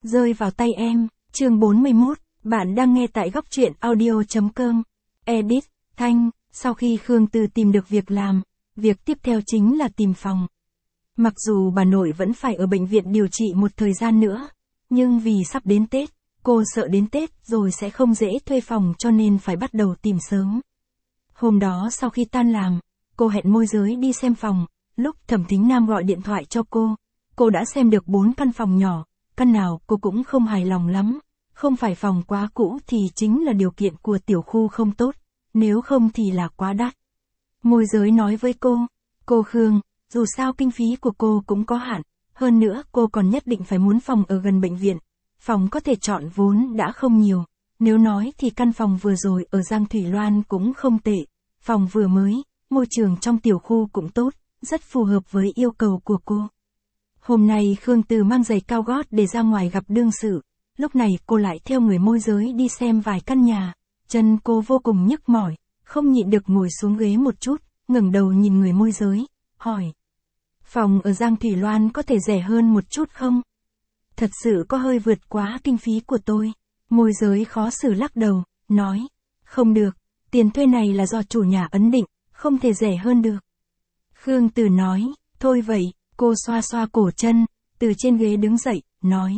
Rơi vào tay em, chương 41, bạn đang nghe tại góc truyện audio.com. Edit, Thanh, sau khi Khương Từ tìm được việc làm, việc tiếp theo chính là tìm phòng. Mặc dù bà nội vẫn phải ở bệnh viện điều trị một thời gian nữa, nhưng vì sắp đến Tết, cô sợ đến Tết rồi sẽ không dễ thuê phòng cho nên phải bắt đầu tìm sớm. Hôm đó sau khi tan làm, cô hẹn môi giới đi xem phòng, lúc Thẩm Thính Nam gọi điện thoại cho cô đã xem được 4 căn phòng nhỏ, căn nào cô cũng không hài lòng lắm, không phải phòng quá cũ thì chính là điều kiện của tiểu khu không tốt, nếu không thì là quá đắt. Môi giới nói với cô Khương, dù sao kinh phí của cô cũng có hạn, hơn nữa cô còn nhất định phải muốn phòng ở gần bệnh viện, phòng có thể chọn vốn đã không nhiều, nếu nói thì căn phòng vừa rồi ở Giang Thủy Loan cũng không tệ, phòng vừa mới, môi trường trong tiểu khu cũng tốt, rất phù hợp với yêu cầu của cô. Hôm nay Khương Từ mang giày cao gót để ra ngoài gặp đương sự, lúc này cô lại theo người môi giới đi xem vài căn nhà, chân cô vô cùng nhức mỏi, không nhịn được ngồi xuống ghế một chút, ngẩng đầu nhìn người môi giới, hỏi. Phòng ở Giang Thủy Loan có thể rẻ hơn một chút không? Thật sự có hơi vượt quá kinh phí của tôi. Môi giới khó xử lắc đầu, nói. Không được, tiền thuê này là do chủ nhà ấn định, không thể rẻ hơn được. Khương Từ nói, thôi vậy, cô xoa xoa cổ chân, từ trên ghế đứng dậy, nói.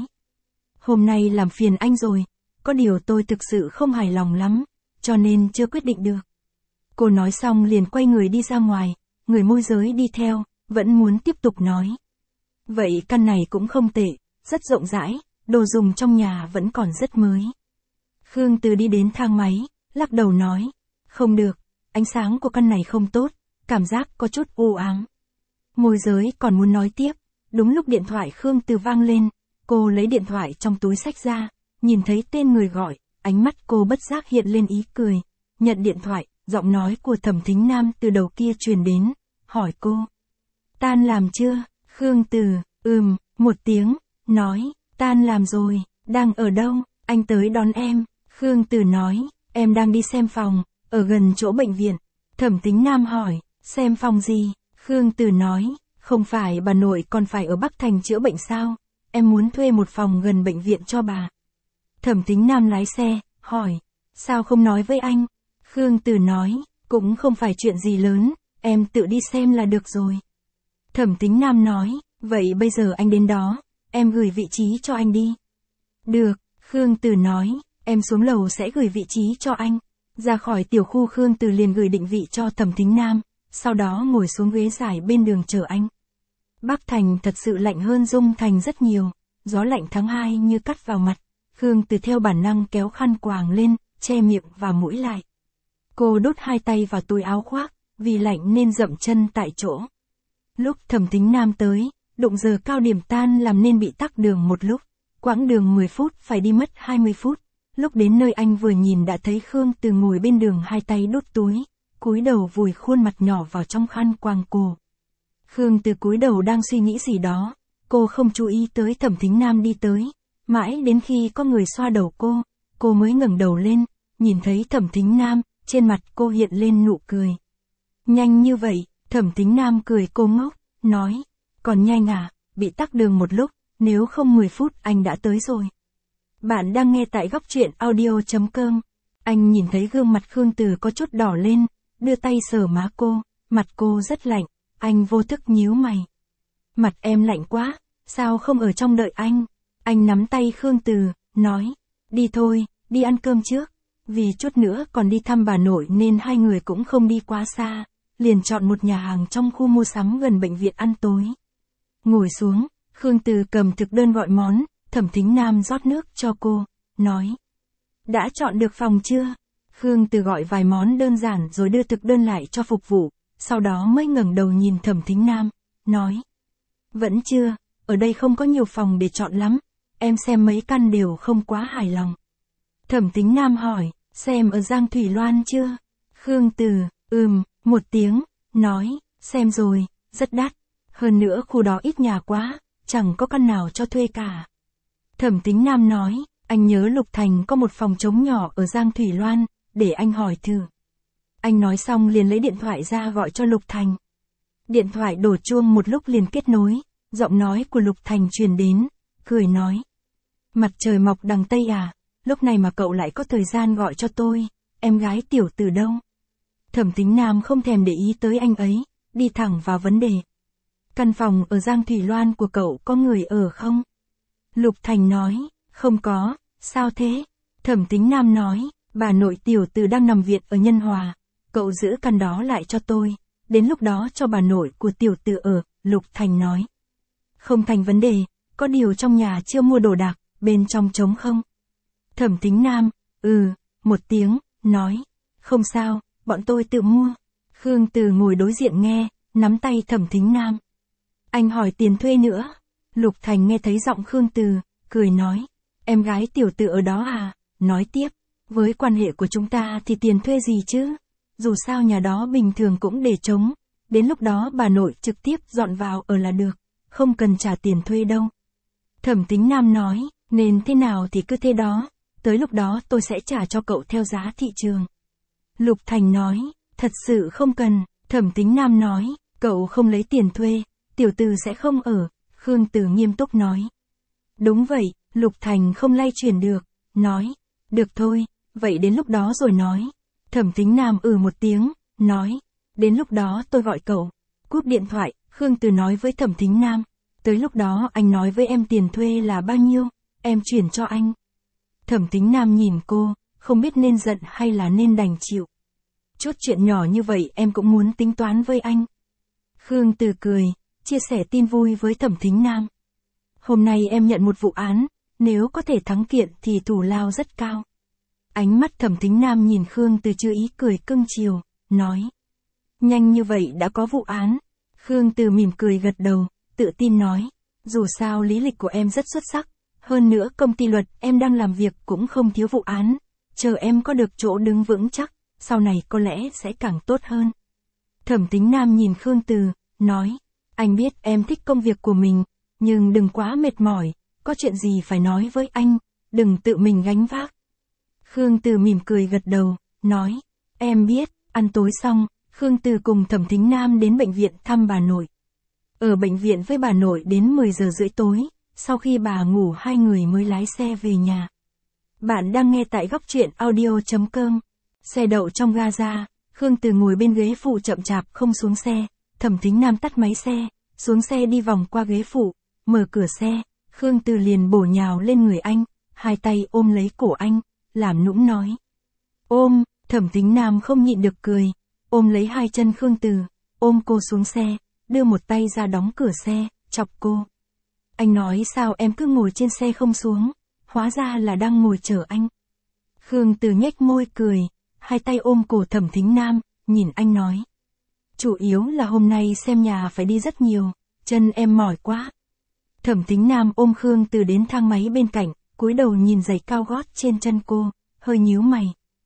Hôm nay làm phiền anh rồi, có điều tôi thực sự không hài lòng lắm, cho nên chưa quyết định được. Cô nói xong liền quay người đi ra ngoài, người môi giới đi theo, vẫn muốn tiếp tục nói. Vậy căn này cũng không tệ, rất rộng rãi, đồ dùng trong nhà vẫn còn rất mới. Khương Từ đi đến thang máy, lắc đầu nói, không được, ánh sáng của căn này không tốt, cảm giác có chút u ám. Môi giới còn muốn nói tiếp, đúng lúc điện thoại Khương Từ vang lên, cô lấy điện thoại trong túi xách ra, nhìn thấy tên người gọi, ánh mắt cô bất giác hiện lên ý cười, nhận điện thoại, giọng nói của Thẩm Thính Nam từ đầu kia truyền đến, hỏi cô. Tan làm chưa? Khương Từ, một tiếng, nói, tan làm rồi, đang ở đâu, anh tới đón em. Khương Từ nói, em đang đi xem phòng, ở gần chỗ bệnh viện. Thẩm Thính Nam hỏi, xem phòng gì? Khương Từ nói, không phải bà nội còn phải ở Bắc Thành chữa bệnh sao? Em muốn thuê một phòng gần bệnh viện cho bà. Thẩm Thính Nam lái xe, hỏi, sao không nói với anh? Khương Từ nói, cũng không phải chuyện gì lớn, em tự đi xem là được rồi. Thẩm Thính Nam nói, vậy bây giờ anh đến đó, em gửi vị trí cho anh đi. Được, Khương Từ nói, em xuống lầu sẽ gửi vị trí cho anh. Ra khỏi tiểu khu Khương Từ liền gửi định vị cho Thẩm Thính Nam, sau đó ngồi xuống ghế dài bên đường chờ anh. Bắc Thành thật sự lạnh hơn Dung Thành rất nhiều, gió lạnh tháng 2 như cắt vào mặt. Khương Từ theo bản năng kéo khăn quàng lên, che miệng và mũi lại. Cô đút hai tay vào túi áo khoác, vì lạnh nên dậm chân tại chỗ. Lúc Thẩm Thính Nam tới, đụng giờ cao điểm tan làm nên bị tắc đường một lúc, quãng đường 10 phút phải đi mất 20 phút. Lúc đến nơi anh vừa nhìn đã thấy Khương Từ ngồi bên đường hai tay đút túi, cúi đầu vùi khuôn mặt nhỏ vào trong khăn quàng cổ. Khương Từ cúi đầu đang suy nghĩ gì đó, cô không chú ý tới Thẩm Thính Nam đi tới, mãi đến khi có người xoa đầu cô mới ngẩng đầu lên, nhìn thấy Thẩm Thính Nam, trên mặt cô hiện lên nụ cười. Nhanh như vậy, Thẩm Thính Nam cười cô ngốc, nói, còn nhanh à, bị tắc đường một lúc, nếu không 10 phút anh đã tới rồi. Bạn đang nghe tại góc truyện audio.com. Anh nhìn thấy gương mặt Khương Từ có chút đỏ lên, đưa tay sờ má cô, mặt cô rất lạnh, anh vô thức nhíu mày. Mặt em lạnh quá, sao không ở trong đợi anh? Anh nắm tay Khương Từ, nói, đi thôi, đi ăn cơm trước. Vì chút nữa còn đi thăm bà nội nên hai người cũng không đi quá xa, liền chọn một nhà hàng trong khu mua sắm gần bệnh viện ăn tối. Ngồi xuống, Khương Từ cầm thực đơn gọi món, Thẩm Thính Nam rót nước cho cô, nói. Đã chọn được phòng chưa? Khương Từ gọi vài món đơn giản rồi đưa thực đơn lại cho phục vụ, sau đó mới ngẩng đầu nhìn Thẩm Thính Nam, nói. Vẫn chưa, ở đây không có nhiều phòng để chọn lắm, em xem mấy căn đều không quá hài lòng. Thẩm Thính Nam hỏi, xem ở Giang Thủy Loan chưa? Khương Từ, một tiếng, nói, xem rồi, rất đắt, hơn nữa khu đó ít nhà quá, chẳng có căn nào cho thuê cả. Thẩm Thính Nam nói, anh nhớ Lục Thành có một phòng trống nhỏ ở Giang Thủy Loan, để anh hỏi thử. Anh nói xong liền lấy điện thoại ra gọi cho Lục Thành. Điện thoại đổ chuông một lúc liền kết nối, giọng nói của Lục Thành truyền đến, cười nói. Mặt trời mọc đằng Tây à, lúc này mà cậu lại có thời gian gọi cho tôi, em gái tiểu từ đâu? Thẩm Tính Nam không thèm để ý tới anh ấy, đi thẳng vào vấn đề. Căn phòng ở Giang Thủy Loan của cậu có người ở không? Lục Thành nói, không có, sao thế? Thẩm Tính Nam nói, bà nội tiểu từ đang nằm viện ở Nhân Hòa, cậu giữ căn đó lại cho tôi, đến lúc đó cho bà nội của tiểu từ ở, Lục Thành nói. Không thành vấn đề, có điều trong nhà chưa mua đồ đạc, bên trong trống không? Thẩm Tính Nam, một tiếng, nói, không sao, bọn tôi tự mua. Khương Từ ngồi đối diện nghe, nắm tay Thẩm Tính Nam. Anh hỏi tiền thuê nữa. Lục Thành nghe thấy giọng Khương Từ, cười nói, em gái tiểu Từ ở đó à? Nói tiếp, với quan hệ của chúng ta thì tiền thuê gì chứ? Dù sao nhà đó bình thường cũng để trống, đến lúc đó bà nội trực tiếp dọn vào ở là được, không cần trả tiền thuê đâu. Thẩm Tính Nam nói, nên thế nào thì cứ thế đó, tới lúc đó tôi sẽ trả cho cậu theo giá thị trường. Lục Thành nói, thật sự không cần. Thẩm Tính Nam nói, cậu không lấy tiền thuê, tiểu Từ sẽ không ở. Khương Từ nghiêm túc nói. Đúng vậy, Lục Thành không lay chuyển được, nói, được thôi, vậy đến lúc đó rồi nói. Thẩm Tính Nam một tiếng, nói, đến lúc đó tôi gọi cậu. Cúp điện thoại, Khương Từ nói với Thẩm Tính Nam, tới lúc đó anh nói với em tiền thuê là bao nhiêu, em chuyển cho anh. Thẩm Tính Nam nhìn cô, không biết nên giận hay là nên đành chịu. Chút chuyện nhỏ như vậy em cũng muốn tính toán với anh. Khương Từ cười, chia sẻ tin vui với Thẩm Tính Nam. Hôm nay em nhận một vụ án, nếu có thể thắng kiện thì thù lao rất cao. Ánh mắt Thẩm Tính Nam nhìn Khương Từ chưa ý cười cưng chiều, nói. Nhanh như vậy đã có vụ án. Khương Từ mỉm cười gật đầu, tự tin nói. Dù sao lý lịch của em rất xuất sắc. Hơn nữa công ty luật em đang làm việc cũng không thiếu vụ án. Chờ em có được chỗ đứng vững chắc, sau này có lẽ sẽ càng tốt hơn. Thẩm Tính Nam nhìn Khương Từ, nói. Anh biết em thích công việc của mình, nhưng đừng quá mệt mỏi, có chuyện gì phải nói với anh, đừng tự mình gánh vác. Khương Từ mỉm cười gật đầu, nói. Em biết. Ăn tối xong, Khương Từ cùng Thẩm Tính Nam đến bệnh viện thăm bà nội. Ở bệnh viện với bà nội đến 10 giờ rưỡi tối, sau khi bà ngủ hai người mới lái xe về nhà. Bạn đang nghe tại góc truyện audio.com. Xe đậu trong Gaza, Khương Từ ngồi bên ghế phụ chậm chạp không xuống xe, Thẩm Tính Nam tắt máy xe, xuống xe đi vòng qua ghế phụ, mở cửa xe, Khương Từ liền bổ nhào lên người anh, hai tay ôm lấy cổ anh, làm nũng nói. Ôm, Thẩm Tính Nam không nhịn được cười, ôm lấy hai chân Khương Từ, ôm cô xuống xe, đưa một tay ra đóng cửa xe, chọc cô. Anh nói sao em cứ ngồi trên xe không xuống, hóa ra là đang ngồi chờ anh. Khương Từ nhếch môi cười, hai tay ôm cổ Thẩm Tính Nam, nhìn anh nói. Chủ yếu là hôm nay xem nhà phải đi rất nhiều, chân em mỏi quá. Thẩm Tính Nam ôm Khương Từ đến thang máy bên cạnh, cúi đầu nhìn giày cao gót trên chân cô, hơi nhíu mày.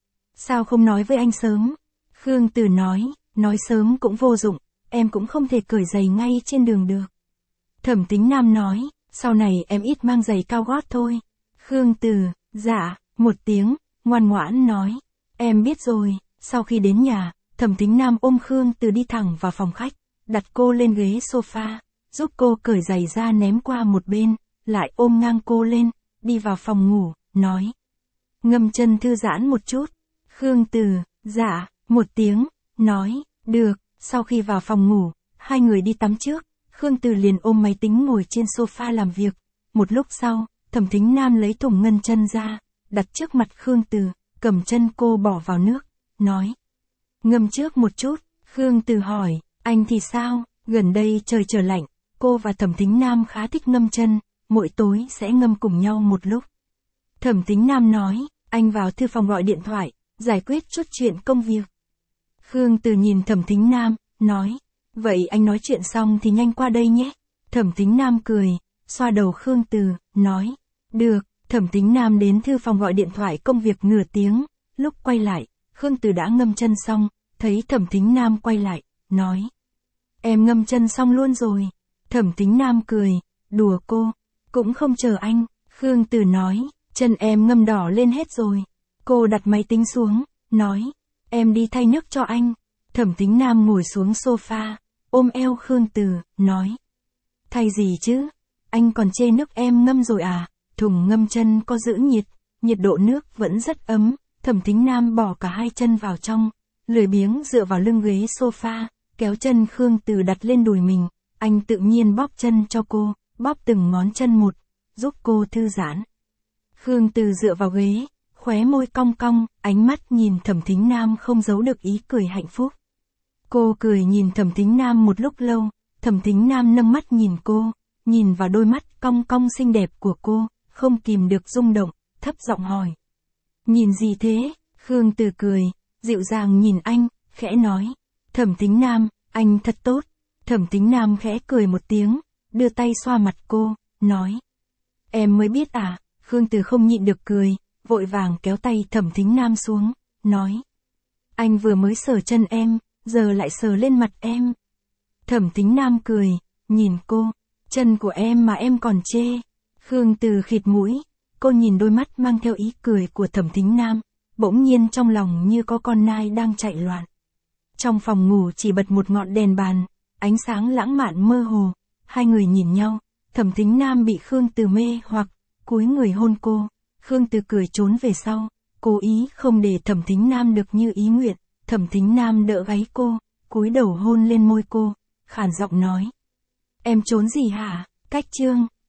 Sao không nói với anh sớm? Khương Từ nói sớm cũng vô dụng, em cũng không thể cởi giày ngay trên đường được. Thẩm Tính Nam nói, sau này em ít mang giày cao gót thôi. Khương Từ, dạ, một tiếng, ngoan ngoãn nói, em biết rồi. Sau khi đến nhà, Thẩm Tính Nam ôm Khương Từ đi thẳng vào phòng khách, đặt cô lên ghế sofa, giúp cô cởi giày ra ném qua một bên, lại ôm ngang cô lên, đi vào phòng ngủ, nói. Ngâm chân thư giãn một chút. Khương Từ, dạ, một tiếng, nói, được. Sau khi vào phòng ngủ, hai người đi tắm trước, Khương Từ liền ôm máy tính ngồi trên sofa làm việc. Một lúc sau, Thẩm Tính Nam lấy thùng ngân chân ra, đặt trước mặt Khương Từ, cầm chân cô bỏ vào nước, nói. Ngâm trước một chút. Khương Từ hỏi, anh thì sao? Gần đây trời trở lạnh, cô và Thẩm Tính Nam khá thích ngâm chân, mỗi tối sẽ ngâm cùng nhau một lúc. Thẩm Tính Nam nói, anh vào thư phòng gọi điện thoại, giải quyết chút chuyện công việc. Khương Từ nhìn Thẩm Tính Nam, nói, vậy anh nói chuyện xong thì nhanh qua đây nhé. Thẩm Tính Nam cười, xoa đầu Khương Từ, nói, được. Thẩm Tính Nam đến thư phòng gọi điện thoại công việc nửa tiếng, lúc quay lại, Khương Từ đã ngâm chân xong, thấy Thẩm Tính Nam quay lại, nói. Em ngâm chân xong luôn rồi. Thẩm Tính Nam cười, đùa cô, cũng không chờ anh. Khương Từ nói, chân em ngâm đỏ lên hết rồi. Cô đặt máy tính xuống, nói, em đi thay nước cho anh. Thẩm Tính Nam ngồi xuống sofa, ôm eo Khương Từ, nói. Thay gì chứ? Anh còn chê nước em ngâm rồi à? Thùng ngâm chân có giữ nhiệt độ nước vẫn rất ấm, Thẩm Thính Nam bỏ cả hai chân vào trong, lười biếng dựa vào lưng ghế sofa, kéo chân Khương Từ đặt lên đùi mình, anh tự nhiên bóp chân cho cô, bóp từng ngón chân một, giúp cô thư giãn. Khương Từ dựa vào ghế, khóe môi cong cong, ánh mắt nhìn Thẩm Thính Nam không giấu được ý cười hạnh phúc. Cô cười nhìn Thẩm Thính Nam một lúc lâu, Thẩm Thính Nam nâng mắt nhìn cô, nhìn vào đôi mắt cong cong xinh đẹp của cô, không kìm được rung động, thấp giọng hỏi. Nhìn gì thế? Khương Từ cười, dịu dàng nhìn anh, khẽ nói. Thẩm Thính Nam, anh thật tốt. Thẩm Thính Nam khẽ cười một tiếng, đưa tay xoa mặt cô, nói. Em mới biết à? Khương Từ không nhịn được cười, vội vàng kéo tay Thẩm Thính Nam xuống, nói. Anh vừa mới sờ chân em, giờ lại sờ lên mặt em. Thẩm Thính Nam cười, nhìn cô, chân của em mà em còn chê. Khương Từ khịt mũi, cô nhìn đôi mắt mang theo ý cười của Thẩm Thính Nam, bỗng nhiên trong lòng như có con nai đang chạy loạn. Trong phòng ngủ chỉ bật một ngọn đèn bàn, ánh sáng lãng mạn mơ hồ, hai người nhìn nhau, Thẩm Thính Nam bị Khương Từ mê hoặc, cúi người hôn cô, Khương Từ cười trốn về sau, cố ý không để Thẩm Thính Nam được như ý nguyện, Thẩm Thính Nam đỡ gáy cô, cúi đầu hôn lên môi cô, khàn giọng nói. Em trốn gì hả? Cách chương